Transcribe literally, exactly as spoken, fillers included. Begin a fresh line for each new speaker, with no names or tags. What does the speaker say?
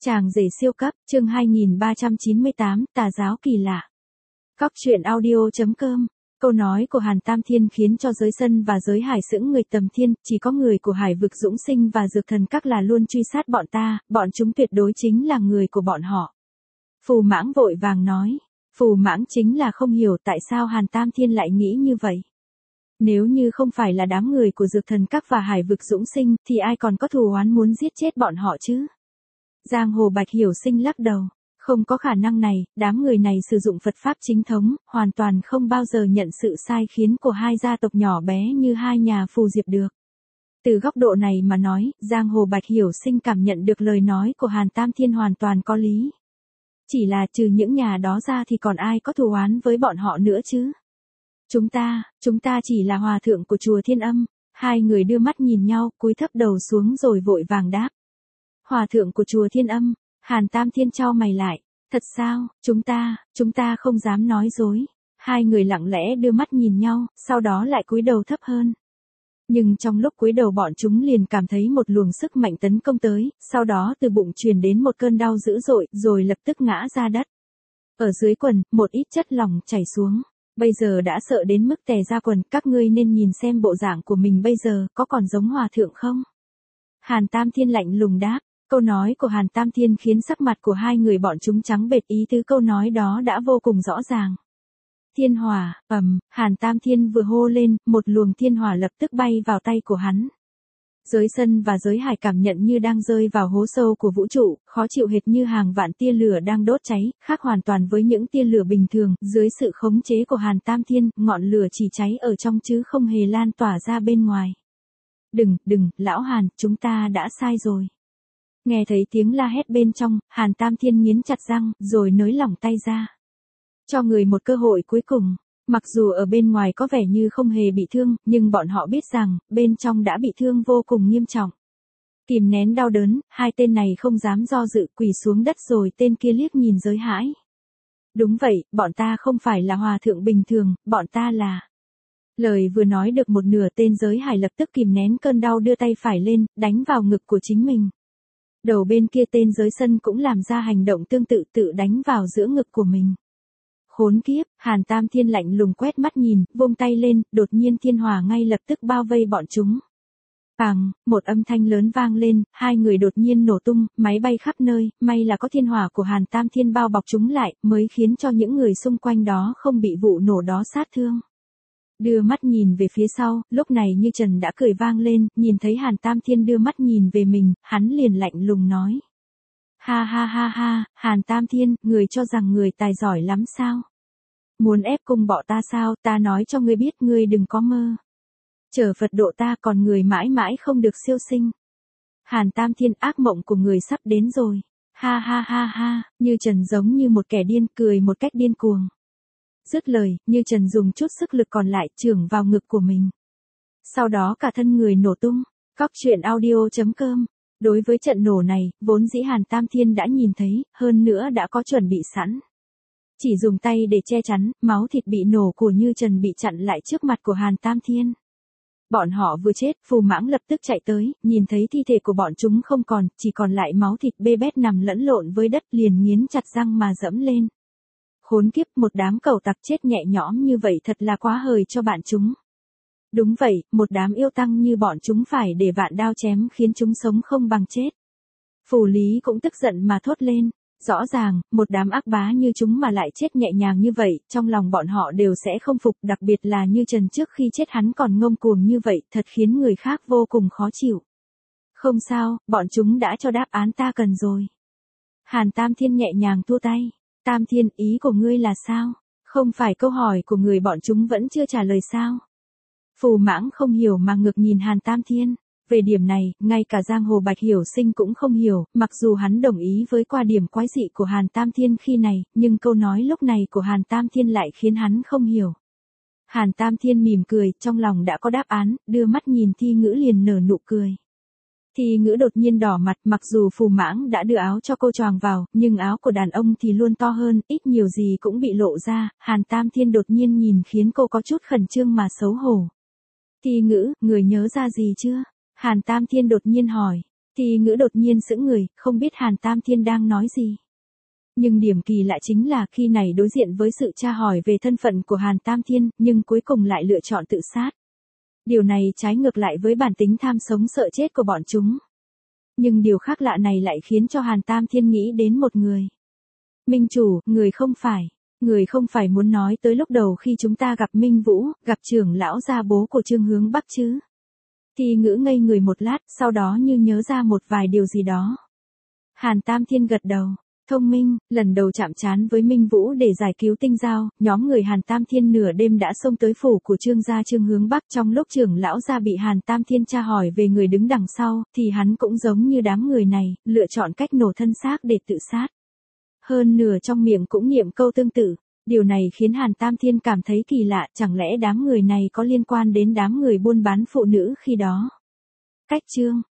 Chàng rể siêu cấp, chương hai nghìn ba trăm chín mươi tám, tà giáo kỳ lạ. Cóc truyện audio.com. Câu nói của Hàn Tam Thiên khiến cho giới sân và giới hải sững người tầm thiên, chỉ có người của hải vực Dũng Sinh và Dược Thần Các là luôn truy sát bọn ta, bọn chúng tuyệt đối chính là người của bọn họ. Phù Mãng vội vàng nói. Phù Mãng chính là không hiểu tại sao Hàn Tam Thiên lại nghĩ như vậy. Nếu như không phải là đám người của Dược Thần Các và hải vực Dũng Sinh thì ai còn có thù oán muốn giết chết bọn họ chứ? Giang Hồ Bạch Hiểu Sinh lắc đầu, không có khả năng này, đám người này sử dụng Phật Pháp chính thống, hoàn toàn không bao giờ nhận sự sai khiến của hai gia tộc nhỏ bé như hai nhà Phù Diệp được. Từ góc độ này mà nói, Giang Hồ Bạch Hiểu Sinh cảm nhận được lời nói của Hàn Tam Thiên hoàn toàn có lý. Chỉ là trừ những nhà đó ra thì còn ai có thù oán với bọn họ nữa chứ? Chúng ta, chúng ta chỉ là hòa thượng của chùa Thiên Âm. Hai người đưa mắt nhìn nhau, cúi thấp đầu xuống rồi vội vàng đáp. Hòa thượng của chùa Thiên Âm, Hàn Tam Thiên chau mày lại, thật sao, chúng ta, chúng ta không dám nói dối. Hai người lặng lẽ đưa mắt nhìn nhau, sau đó lại cúi đầu thấp hơn. Nhưng trong lúc cúi đầu bọn chúng liền cảm thấy một luồng sức mạnh tấn công tới, sau đó từ bụng truyền đến một cơn đau dữ dội, rồi lập tức ngã ra đất. Ở dưới quần, một ít chất lỏng chảy xuống. Bây giờ đã sợ đến mức tè ra quần, các ngươi nên nhìn xem bộ dạng của mình bây giờ, có còn giống hòa thượng không? Hàn Tam Thiên lạnh lùng đáp. Câu nói của Hàn Tam Thiên khiến sắc mặt của hai người bọn chúng trắng bệch, ý tứ câu nói đó đã vô cùng rõ ràng. Thiên hỏa, ầm, Hàn Tam Thiên vừa hô lên, một luồng thiên hỏa lập tức bay vào tay của hắn. Giới sân và giới hải cảm nhận như đang rơi vào hố sâu của vũ trụ, khó chịu hệt như hàng vạn tia lửa đang đốt cháy, khác hoàn toàn với những tia lửa bình thường, dưới sự khống chế của Hàn Tam Thiên, ngọn lửa chỉ cháy ở trong chứ không hề lan tỏa ra bên ngoài. Đừng, đừng, lão Hàn, chúng ta đã sai rồi. Nghe thấy tiếng la hét bên trong, Hàn Tam Thiên nghiến chặt răng, rồi nới lỏng tay ra. Cho người một cơ hội cuối cùng, mặc dù ở bên ngoài có vẻ như không hề bị thương, nhưng bọn họ biết rằng, bên trong đã bị thương vô cùng nghiêm trọng. Kìm nén đau đớn, hai tên này không dám do dự, quỳ xuống đất rồi tên kia liếc nhìn giới hãi. Đúng vậy, bọn ta không phải là hòa thượng bình thường, bọn ta là... Lời vừa nói được một nửa, tên giới hải lập tức kìm nén cơn đau đưa tay phải lên, đánh vào ngực của chính mình. Đầu bên kia tên giới sân cũng làm ra hành động tương tự, tự đánh vào giữa ngực của mình. Khốn kiếp, Hàn Tam Thiên lạnh lùng quét mắt nhìn, vung tay lên, đột nhiên thiên hỏa ngay lập tức bao vây bọn chúng. Bàng, một âm thanh lớn vang lên, hai người đột nhiên nổ tung, máy bay khắp nơi, may là có thiên hỏa của Hàn Tam Thiên bao bọc chúng lại, mới khiến cho những người xung quanh đó không bị vụ nổ đó sát thương. Đưa mắt nhìn về phía sau, lúc này Như Trần đã cười vang lên, nhìn thấy Hàn Tam Thiên đưa mắt nhìn về mình, hắn liền lạnh lùng nói. Ha ha ha ha, Hàn Tam Thiên, người cho rằng người tài giỏi lắm sao? Muốn ép cung bọ ta sao, ta nói cho ngươi biết ngươi đừng có mơ. Chờ Phật độ ta còn người mãi mãi không được siêu sinh. Hàn Tam Thiên, ác mộng của người sắp đến rồi. Ha ha ha ha, Như Trần giống như một kẻ điên, cười một cách điên cuồng. Dứt lời, Như Trần dùng chút sức lực còn lại chưởng vào ngực của mình. Sau đó cả thân người nổ tung. Cóc truyện audio.com. Đối với trận nổ này, vốn dĩ Hàn Tam Thiên đã nhìn thấy, hơn nữa đã có chuẩn bị sẵn. Chỉ dùng tay để che chắn, máu thịt bị nổ của Như Trần bị chặn lại trước mặt của Hàn Tam Thiên. Bọn họ vừa chết, Phù Mãng lập tức chạy tới, nhìn thấy thi thể của bọn chúng không còn, chỉ còn lại máu thịt bê bết nằm lẫn lộn với đất, liền nghiến chặt răng mà dẫm lên. Khốn kiếp, một đám cẩu tặc chết nhẹ nhõm như vậy thật là quá hời cho bạn chúng. Đúng vậy, một đám yêu tăng như bọn chúng phải để vạn đao chém khiến chúng sống không bằng chết. Phù Lý cũng tức giận mà thốt lên. Rõ ràng, một đám ác bá như chúng mà lại chết nhẹ nhàng như vậy, trong lòng bọn họ đều sẽ không phục, đặc biệt là Như Trần trước khi chết hắn còn ngông cuồng như vậy, thật khiến người khác vô cùng khó chịu. Không sao, bọn chúng đã cho đáp án ta cần rồi. Hàn Tam Thiên nhẹ nhàng thua tay. Tam Thiên, ý của ngươi là sao? Không phải câu hỏi của người bọn chúng vẫn chưa trả lời sao? Phù Mãng không hiểu mà ngược nhìn Hàn Tam Thiên. Về điểm này, ngay cả Giang Hồ Bạch Hiểu Sinh cũng không hiểu, mặc dù hắn đồng ý với qua điểm quái dị của Hàn Tam Thiên khi này, nhưng câu nói lúc này của Hàn Tam Thiên lại khiến hắn không hiểu. Hàn Tam Thiên mỉm cười, trong lòng đã có đáp án, đưa mắt nhìn Thi Ngữ liền nở nụ cười. Thi Ngữ đột nhiên đỏ mặt, mặc dù Phù Mãng đã đưa áo cho cô choàng vào, nhưng áo của đàn ông thì luôn to hơn, ít nhiều gì cũng bị lộ ra, Hàn Tam Thiên đột nhiên nhìn khiến cô có chút khẩn trương mà xấu hổ. Thi Ngữ, người nhớ ra gì chưa? Hàn Tam Thiên đột nhiên hỏi. Thì Ngữ đột nhiên sững người, không biết Hàn Tam Thiên đang nói gì. Nhưng điểm kỳ lạ chính là khi này đối diện với sự tra hỏi về thân phận của Hàn Tam Thiên, nhưng cuối cùng lại lựa chọn tự sát. Điều này trái ngược lại với bản tính tham sống sợ chết của bọn chúng. Nhưng điều khác lạ này lại khiến cho Hàn Tam Thiên nghĩ đến một người. Minh chủ, người không phải. Người không phải muốn nói tới lúc đầu khi chúng ta gặp Minh Vũ, gặp trưởng lão gia bố của Trương Hướng Bắc chứ. Thì Ngữ ngây người một lát, sau đó như nhớ ra một vài điều gì đó. Hàn Tam Thiên gật đầu. Thông minh, lần đầu chạm trán với Minh Vũ để giải cứu Tinh Giao, nhóm người Hàn Tam Thiên nửa đêm đã xông tới phủ của Trương gia Trương Hướng Bắc. Trong lúc trưởng lão gia bị Hàn Tam Thiên tra hỏi về người đứng đằng sau, thì hắn cũng giống như đám người này, lựa chọn cách nổ thân xác để tự sát. Hơn nửa trong miệng cũng niệm câu tương tự. Điều này khiến Hàn Tam Thiên cảm thấy kỳ lạ, chẳng lẽ đám người này có liên quan đến đám người buôn bán phụ nữ khi đó. Cách chương